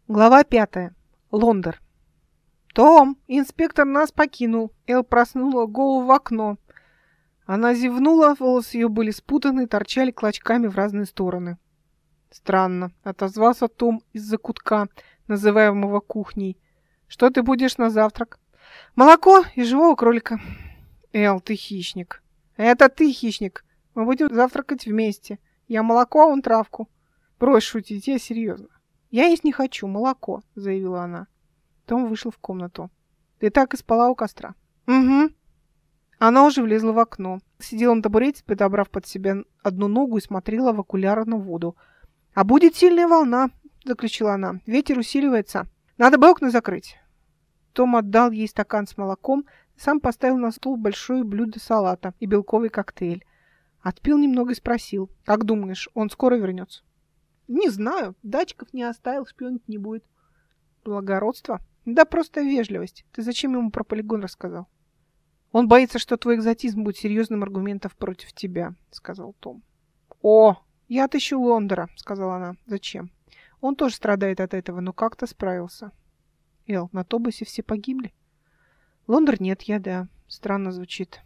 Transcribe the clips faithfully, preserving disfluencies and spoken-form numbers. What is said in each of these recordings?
Глава пятая. Лондер. «Том, инспектор нас покинул». Эл проснула голову в окно. Она зевнула, волосы ее были спутаны, торчали клочками в разные стороны. «Странно», — отозвался Том из-за кутка, называемого кухней. «Что ты будешь на завтрак?» «Молоко и живого кролика». «Эл, ты хищник». «Это ты хищник. Мы будем завтракать вместе. Я молоко, а он травку». «Брось шутить, я серьезно». «Я есть не хочу, молоко», — заявила она. Том вышел в комнату. «Ты так и спала у костра?» «Угу». Она уже влезла в окно. Сидела на табурете, подобрав под себя одну ногу и смотрела в окуляр на воду. «А будет сильная волна», — заключила она. «Ветер усиливается. Надо бы окна закрыть». Том отдал ей стакан с молоком, сам поставил на стол большое блюдо салата и белковый коктейль. Отпил немного и спросил: «Как думаешь, он скоро вернется?» «Не знаю. Датчиков не оставил, шпионить не будет». «Благородство?» «Да просто вежливость. Ты зачем ему про полигон рассказал?» «Он боится, что твой экзотизм будет серьезным аргументом против тебя», — сказал Том. «О, я отыщу Лондера», — сказала она. «Зачем? Он тоже страдает от этого, но как-то справился». «Эл, на Тобасе все погибли?» «Лондер нет, я да. Странно звучит.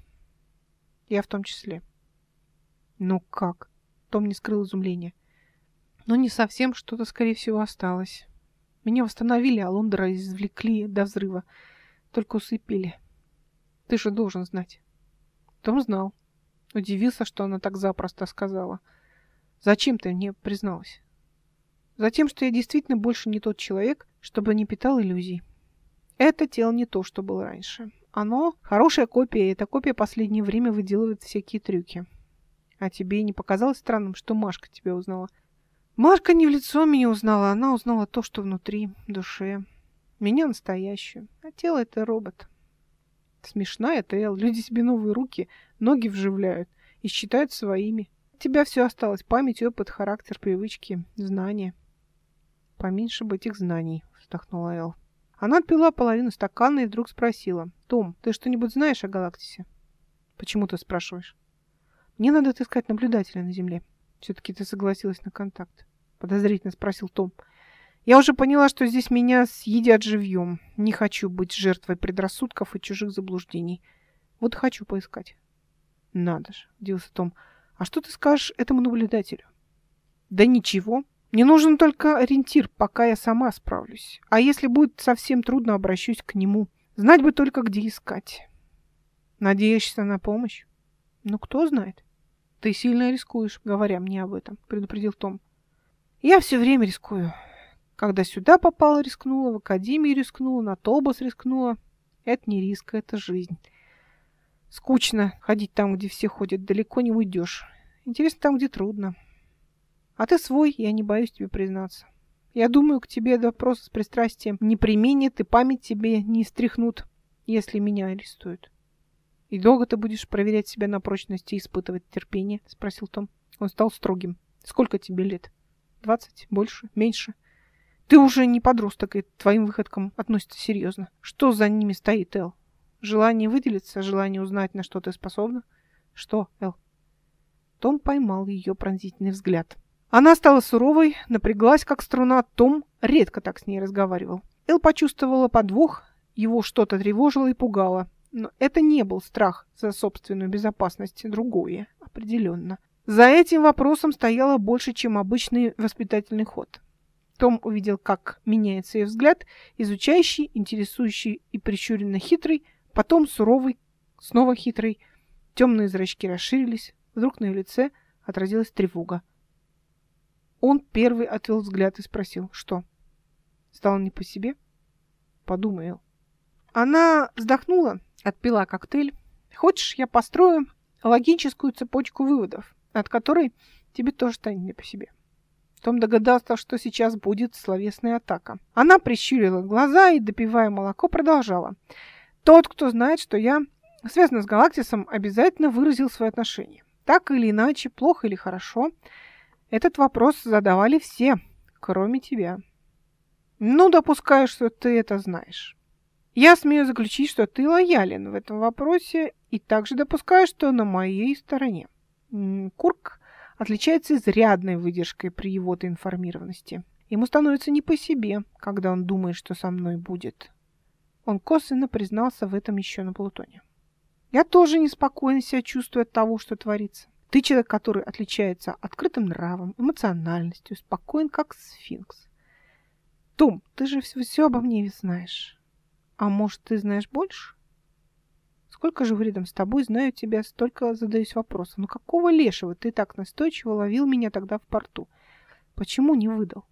Я в том числе». «Ну как?» — Том не скрыл изумления. «Ну не совсем, что-то, скорее всего, осталось. Меня восстановили, а Лондера извлекли до взрыва. Только усыпили. Ты же должен знать». Том знал. Удивился, что она так запросто сказала. «Зачем ты мне призналась?» «Затем, что я действительно больше не тот человек, чтобы не питал иллюзий. Это тело не то, что было раньше. Оно хорошая копия, и эта копия в последнее время выделывает всякие трюки. А тебе не показалось странным, что Машка тебя узнала?» «Машка не в лицо меня узнала, она узнала то, что внутри, в душе. Меня настоящую, а тело — это робот». «Смешная ты, Эл. Люди себе новые руки, ноги вживляют и считают своими. У тебя все осталось: память, опыт, характер, привычки, знания». «Поменьше бы этих знаний», — вздохнула Эл. Она отпила половину стакана и вдруг спросила: «Том, ты что-нибудь знаешь о галактисе?» «Почему ты спрашиваешь?» «Мне надо отыскать наблюдателя на Земле». «Все-таки ты согласилась на контакт?» — подозрительно спросил Том. «Я уже поняла, что здесь меня съедят живьем. Не хочу быть жертвой предрассудков и чужих заблуждений. Вот хочу поискать». «Надо же», — удивился Том. «А что ты скажешь этому наблюдателю?» «Да ничего. Мне нужен только ориентир, пока я сама справлюсь. А если будет совсем трудно, обращусь к нему. Знать бы только, где искать». «Надеешься на помощь?» «Ну, кто знает». «Ты сильно рискуешь, говоря мне об этом», — предупредил Том. «Я все время рискую. Когда сюда попала, рискнула, в академии рискнула, на Тобас рискнула. Это не риск, это жизнь. Скучно ходить там, где все ходят, далеко не уйдешь. Интересно там, где трудно. А ты свой, я не боюсь тебе признаться. Я думаю, к тебе допрос с пристрастием не применят и память тебе не стряхнут, если меня арестуют». «И долго ты будешь проверять себя на прочность и испытывать терпение?» — спросил Том. Он стал строгим. «Сколько тебе лет? Двадцать? Больше? Меньше? Ты уже не подросток, и к твоим выходкам относятся серьезно. Что за ними стоит, Эл? Желание выделиться, желание узнать, на что ты способна? Что, Эл?» Том поймал ее пронзительный взгляд. Она стала суровой, напряглась, как струна. Том редко так с ней разговаривал. Эл почувствовала подвох, его что-то тревожило и пугало. Но это не был страх за собственную безопасность, другое, определенно. За этим вопросом стояло больше, чем обычный воспитательный ход. Том увидел, как меняется ее взгляд, изучающий, интересующий и прищуренно хитрый, потом суровый, снова хитрый. Темные зрачки расширились, вдруг на ее лице отразилась тревога. Он первый отвел взгляд и спросил: «Что? Стало не по себе?» «Подумай, Эл». Она вздохнула, отпила коктейль. «Хочешь, я построю логическую цепочку выводов, от которой тебе тоже станет не по себе?» Том догадался, что сейчас будет словесная атака. Она прищурила глаза и, допивая молоко, продолжала: «Тот, кто знает, что я связана с Галактисом, обязательно выразил свое отношение. Так или иначе, плохо или хорошо, этот вопрос задавали все, кроме тебя. Ну, допускаю, что ты это знаешь. Я смею заключить, что ты лоялен в этом вопросе, и также допускаю, что на моей стороне. Курк отличается изрядной выдержкой при его-то информированности. Ему становится не по себе, когда он думает, что со мной будет. Он косвенно признался в этом еще на Плутоне. Я тоже неспокойно себя чувствую от того, что творится. Ты человек, который отличается открытым нравом, эмоциональностью, спокоен, как сфинкс. Том, ты же все, все обо мне знаешь. А может, ты знаешь больше? Сколько живу рядом с тобой, знаю тебя, столько задаюсь вопросом. Ну какого лешего ты так настойчиво ловил меня тогда в порту? Почему не выдал?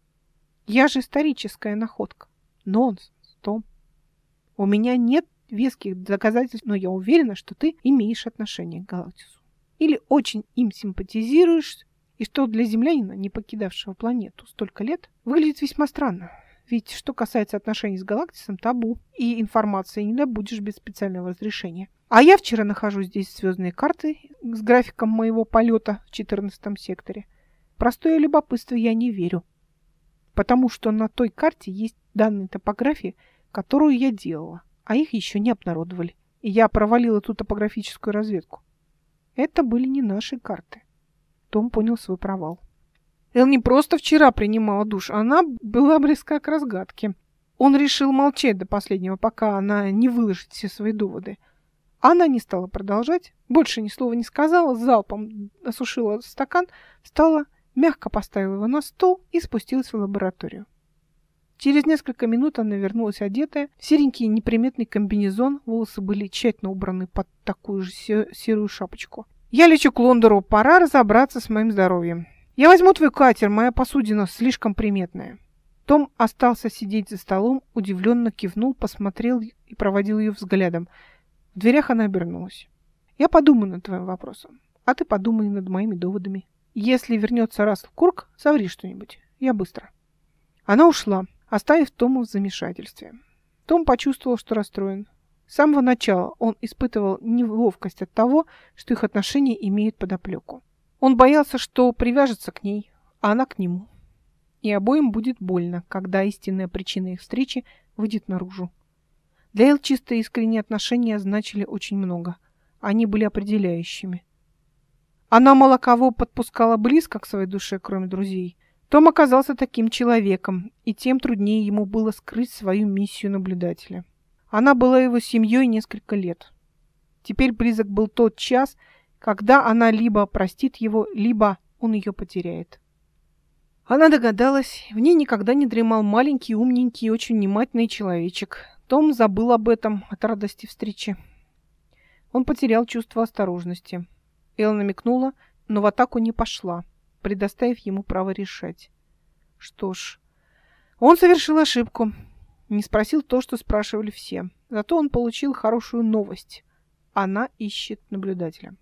Я же историческая находка. Нонсенс, Том. У меня нет веских доказательств, но я уверена, что ты имеешь отношение к Галактису. Или очень им симпатизируешь, и что для землянина, не покидавшего планету столько лет, выглядит весьма странно. Ведь что касается отношений с Галактисом, табу, и информации не добудешь без специального разрешения. А я вчера нахожу здесь звездные карты с графиком моего полета в четырнадцатом секторе. Простое любопытство я не верю, потому что на той карте есть данные топографии, которую я делала, а их еще не обнародовали. И я провалила ту топографическую разведку. Это были не наши карты. Том понял свой провал. Эл не просто вчера принимала душ, она была близка к разгадке. Он решил молчать до последнего, пока она не выложит все свои доводы. Она не стала продолжать, больше ни слова не сказала, залпом осушила стакан, встала, мягко поставила его на стол и спустилась в лабораторию. Через несколько минут она вернулась одетая в серенький неприметный комбинезон, волосы были тщательно убраны под такую же серую шапочку. «Я лечу к Лондору, пора разобраться с моим здоровьем. Я возьму твой катер, моя посудина слишком приметная». Том остался сидеть за столом, удивленно кивнул, посмотрел и проводил ее взглядом. В дверях она обернулась. «Я подумаю над твоим вопросом, а ты подумай над моими доводами. Если вернется Рассел Курк, соври что-нибудь. Я быстро». Она ушла, оставив Тома в замешательстве. Том почувствовал, что расстроен. С самого начала он испытывал неловкость от того, что их отношения имеют подоплеку. Он боялся, что привяжется к ней, а она к нему. И обоим будет больно, когда истинная причина их встречи выйдет наружу. Для Эл чистые искренние отношения значили очень много. Они были определяющими. Она мало кого подпускала близко к своей душе, кроме друзей. Том оказался таким человеком, и тем труднее ему было скрыть свою миссию наблюдателя. Она была его семьей несколько лет. Теперь близок был тот час, когда она либо простит его, либо он ее потеряет. Она догадалась, в ней никогда не дремал маленький, умненький и очень внимательный человечек. Том забыл об этом от радости встречи. Он потерял чувство осторожности. Эл намекнула, но в атаку не пошла, предоставив ему право решать. Что ж, он совершил ошибку. Не спросил то, что спрашивали все. Зато он получил хорошую новость. Она ищет наблюдателя.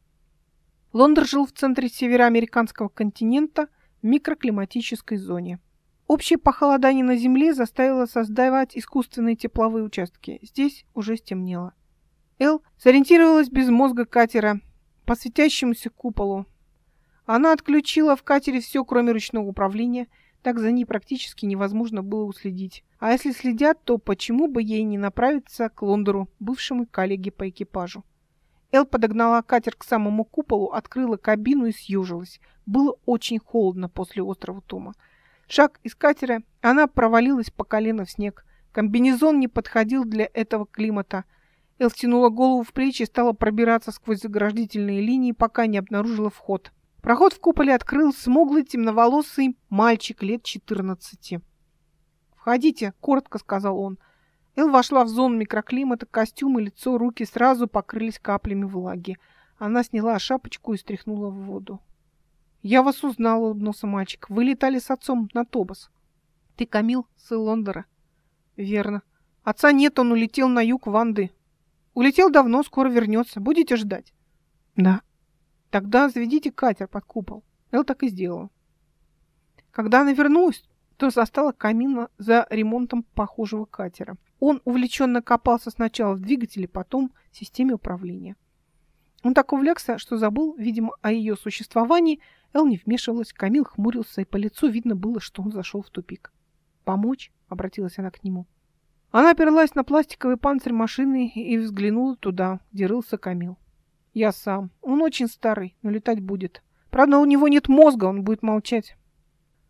Лондон жил в центре североамериканского континента в микроклиматической зоне. Общее похолодание на Земле заставило создавать искусственные тепловые участки. Здесь уже стемнело. Эл сориентировалась без мозга катера по светящемуся куполу. Она отключила в катере все, кроме ручного управления, так за ней практически невозможно было уследить. А если следят, то почему бы ей не направиться к Лондору, бывшему коллеге по экипажу? Эл подогнала катер к самому куполу, открыла кабину и съежилась. Было очень холодно после острова Тома. Шаг из катера, она провалилась по колено в снег. Комбинезон не подходил для этого климата. Эл втянула голову в плечи и стала пробираться сквозь заграждительные линии, пока не обнаружила вход. Проход в куполе открыл смуглый темноволосый мальчик лет четырнадцати. «Входите», — коротко сказал он. Эл вошла в зону микроклимата, костюм и лицо, руки сразу покрылись каплями влаги. Она сняла шапочку и стряхнула в воду. «Я вас узнал», — улыбнулся мальчик. «Вы летали с отцом на Тобос». «Ты Камил, сын Лондора?» «Верно. Отца нет, он улетел на юг в Анды. Улетел давно, скоро вернется. Будете ждать?» «Да». «Тогда заведите катер под купол». Эл так и сделала. Когда она вернулась, то застала Камила за ремонтом похожего катера. Он увлеченно копался сначала в двигателе, потом в системе управления. Он так увлекся, что забыл, видимо, о ее существовании. Эл не вмешивалась, Камил хмурился, и по лицу видно было, что он зашел в тупик. «Помочь?» — обратилась она к нему. Она оперлась на пластиковый панцирь машины и взглянула туда, где рылся Камил. «Я сам. Он очень старый, но летать будет. Правда, у него нет мозга, он будет молчать».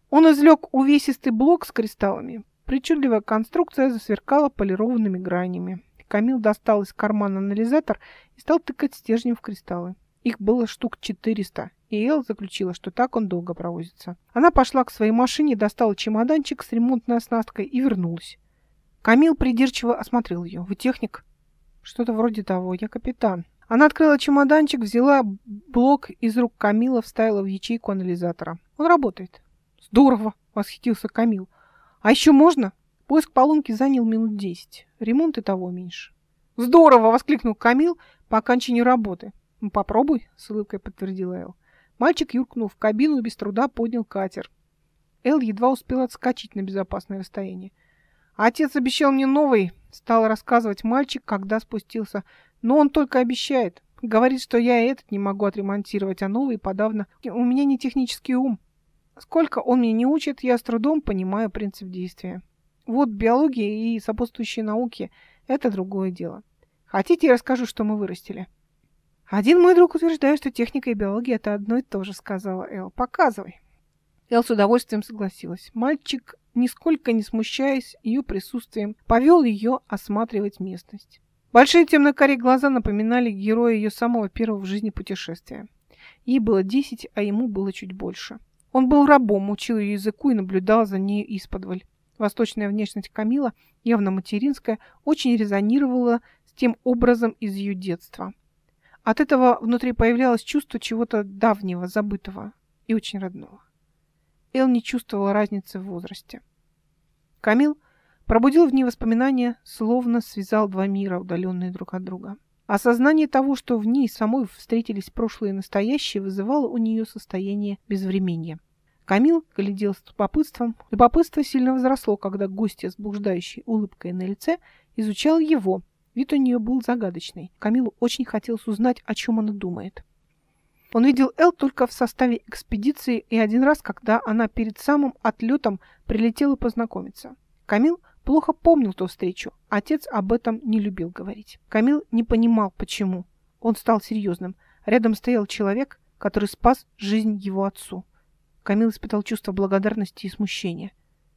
Он извлек увесистый блок с кристаллами. Причудливая конструкция засверкала полированными гранями. Камил достал из кармана анализатор и стал тыкать стержнем в кристаллы. Их было штук четыреста, и Эл заключила, что так он долго провозится. Она пошла к своей машине, достала чемоданчик с ремонтной оснасткой и вернулась. Камил придирчиво осмотрел ее. «Вы техник?» «Что-то вроде того. Я капитан». Она открыла чемоданчик, взяла блок из рук Камила, вставила в ячейку анализатора. «Он работает». «Здорово!» — восхитился Камил. «А еще можно?» Поиск поломки занял минут десять. Ремонт и того меньше. «Здорово!» — воскликнул Камил по окончанию работы. «Ну, попробуй», — с улыбкой подтвердила Эл. Мальчик юркнул в кабину и без труда поднял катер. Эл едва успел отскочить на безопасное расстояние. «Отец обещал мне новый», — стал рассказывать мальчик, когда спустился. «Но он только обещает. Говорит, что я и этот не могу отремонтировать, а новый подавно. У меня не технический ум. Сколько он меня не учит, я с трудом понимаю принцип действия. Вот биология и сопутствующие науки — это другое дело. Хотите, я расскажу, что мы вырастили?» «Один мой друг утверждает, что техника и биология — это одно и то же», — сказала Эл. «Показывай». Эл с удовольствием согласилась. Мальчик, нисколько не смущаясь ее присутствием, повел ее осматривать местность. Большие темно-карие глаза напоминали героя ее самого первого в жизни путешествия. Ей было десять, а ему было чуть больше. Он был рабом, учил ее языку и наблюдал за нею исподволь. Восточная внешность Камила, явно материнская, очень резонировала с тем образом из ее детства. От этого внутри появлялось чувство чего-то давнего, забытого и очень родного. Эл не чувствовала разницы в возрасте. Камил пробудил в ней воспоминания, словно связал два мира, удаленные друг от друга. Осознание того, что в ней самой встретились прошлое и настоящее, вызывало у нее состояние безвременья. Камил глядел с любопытством. Любопытство сильно возросло, когда гостья с блуждающей улыбкой на лице изучал его. Вид у нее был загадочный. Камилу очень хотелось узнать, о чем она думает. Он видел Эл только в составе экспедиции и один раз, когда она перед самым отлетом прилетела познакомиться. Камил плохо помнил ту встречу. Отец об этом не любил говорить. Камил не понимал, почему. Он стал серьезным. Рядом стоял человек, который спас жизнь его отцу. Камил испытал чувство благодарности и смущения.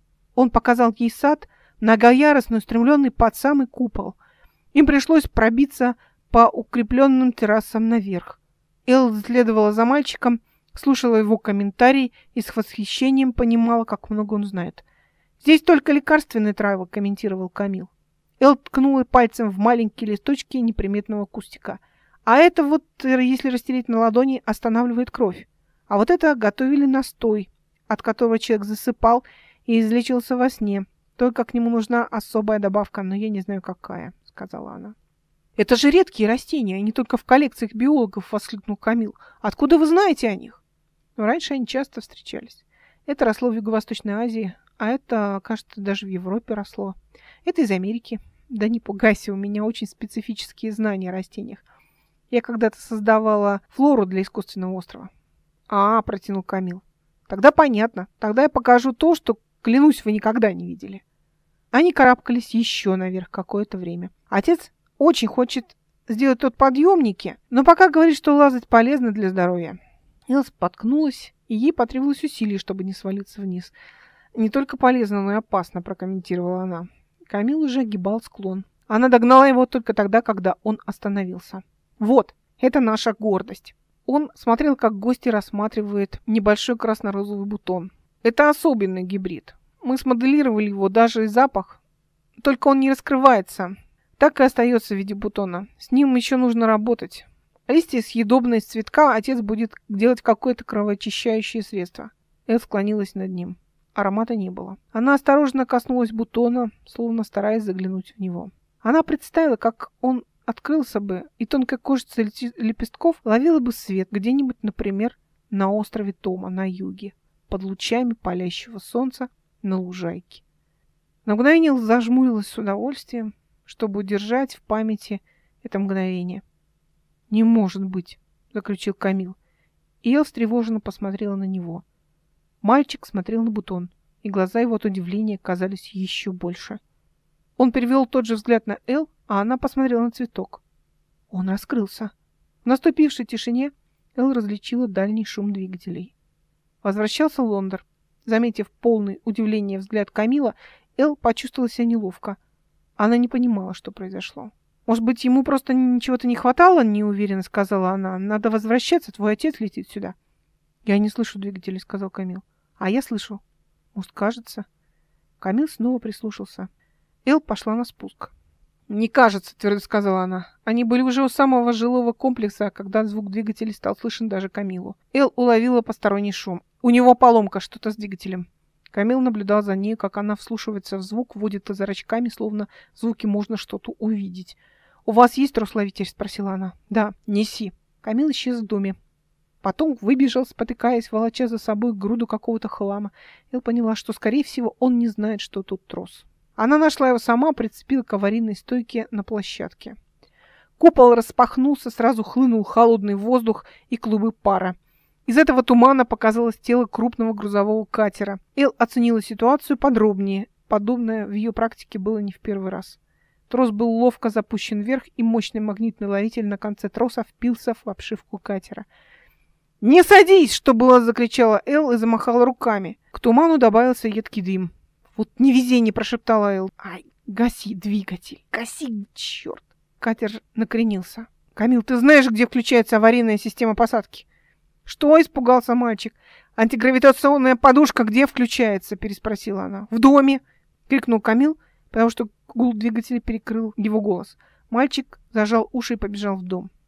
Он показал ей сад, многоярусный, устремленный под самый купол. Им пришлось пробиться по укрепленным террасам наверх. Эл следовала за мальчиком, слушала его комментарии и с восхищением понимала, как много он знает. «Здесь только лекарственные травы», — комментировал Камил. Эл ткнула пальцем в маленькие листочки неприметного кустика. «А это вот, если растереть на ладони, останавливает кровь. А вот это готовили настой, от которого человек засыпал и излечился во сне. Только к нему нужна особая добавка, но я не знаю, какая», — сказала она. «Это же редкие растения, они только в коллекциях биологов», — воскликнул Камил. «Откуда вы знаете о них?» Но раньше они часто встречались. Это росло в Юго-Восточной Азии, а это, кажется, даже в Европе росло. Это из Америки. Да не пугайся, у меня очень специфические знания о растениях. Я когда-то создавала флору для искусственного острова. «А, — протянул Камил. — Тогда понятно. Тогда я покажу то, что, клянусь, вы никогда не видели». Они карабкались еще наверх какое-то время. Отец очень хочет сделать тот подъемники, но пока говорит, что лазать полезно для здоровья. Эл споткнулась, и ей потребовалось усилий, чтобы не свалиться вниз. «Не только полезно, но и опасно», — прокомментировала она. Камил уже огибал склон. Она догнала его только тогда, когда он остановился. «Вот, это наша гордость». Он смотрел, как гости рассматривает небольшой красно-розовый бутон. «Это особенный гибрид. Мы смоделировали его, даже и запах. Только он не раскрывается. Так и остается в виде бутона. С ним еще нужно работать. Листья съедобные из цветка, отец будет делать какое-то кровоочищающее средство». Эл склонилась над ним. Аромата не было. Она осторожно коснулась бутона, словно стараясь заглянуть в него. Она представила, как он открылся бы, и тонкая кожица лепестков ловила бы свет где-нибудь, например, на острове Тома на юге, под лучами палящего солнца на лужайке. На мгновение зажмурилась с удовольствием, чтобы удержать в памяти это мгновение. «Не может быть!» — заключил Камил. И Эл встревоженно посмотрела на него. Мальчик смотрел на бутон, и глаза его от удивления казались еще больше. Он перевел тот же взгляд на Эл, а она посмотрела на цветок. Он раскрылся. В наступившей тишине Эл различила дальний шум двигателей. Возвращался Лондер. Заметив полный удивление взгляд Камила, Эл почувствовала себя неловко. Она не понимала, что произошло. «Может быть, ему просто чего-то не хватало?» — неуверенно сказала она. «Надо возвращаться, твой отец летит сюда». «Я не слышу двигателей», — сказал Камил. «А я слышу. Может, кажется?» Камил снова прислушался. Эл пошла на спуск. «Не кажется», — твердо сказала она. Они были уже у самого жилого комплекса, когда звук двигателя стал слышен даже Камилу. Эл уловила посторонний шум. «У него поломка, что-то с двигателем». Камил наблюдал за ней, как она вслушивается в звук, водит зрачками, словно в звуке можно что-то увидеть. «У вас есть трословитель?» — спросила она. «Да, неси». Камил исчез в доме. Потом выбежал, спотыкаясь, волоча за собой груду какого-то хлама. Эл поняла, что, скорее всего, он не знает, что тут трос. Она нашла его сама, прицепила к аварийной стойке на площадке. Купол распахнулся, сразу хлынул холодный воздух и клубы пара. Из этого тумана показалось тело крупного грузового катера. Эл оценила ситуацию подробнее. Подобное в ее практике было не в первый раз. Трос был ловко запущен вверх, и мощный магнитный ловитель на конце троса впился в обшивку катера. «Не садись!» — что было, закричала Эл и замахала руками. К туману добавился едкий дым. «Вот невезение!» — прошептала Эл. «Ай, гаси двигатель! Гаси, черт!» Катер накренился. «Камил, ты знаешь, где включается аварийная система посадки?» «Что?» — испугался мальчик. «Антигравитационная подушка где включается?» — переспросила она. «В доме!» — крикнул Камил, потому что гул двигателя перекрыл его голос. Мальчик зажал уши и побежал в дом.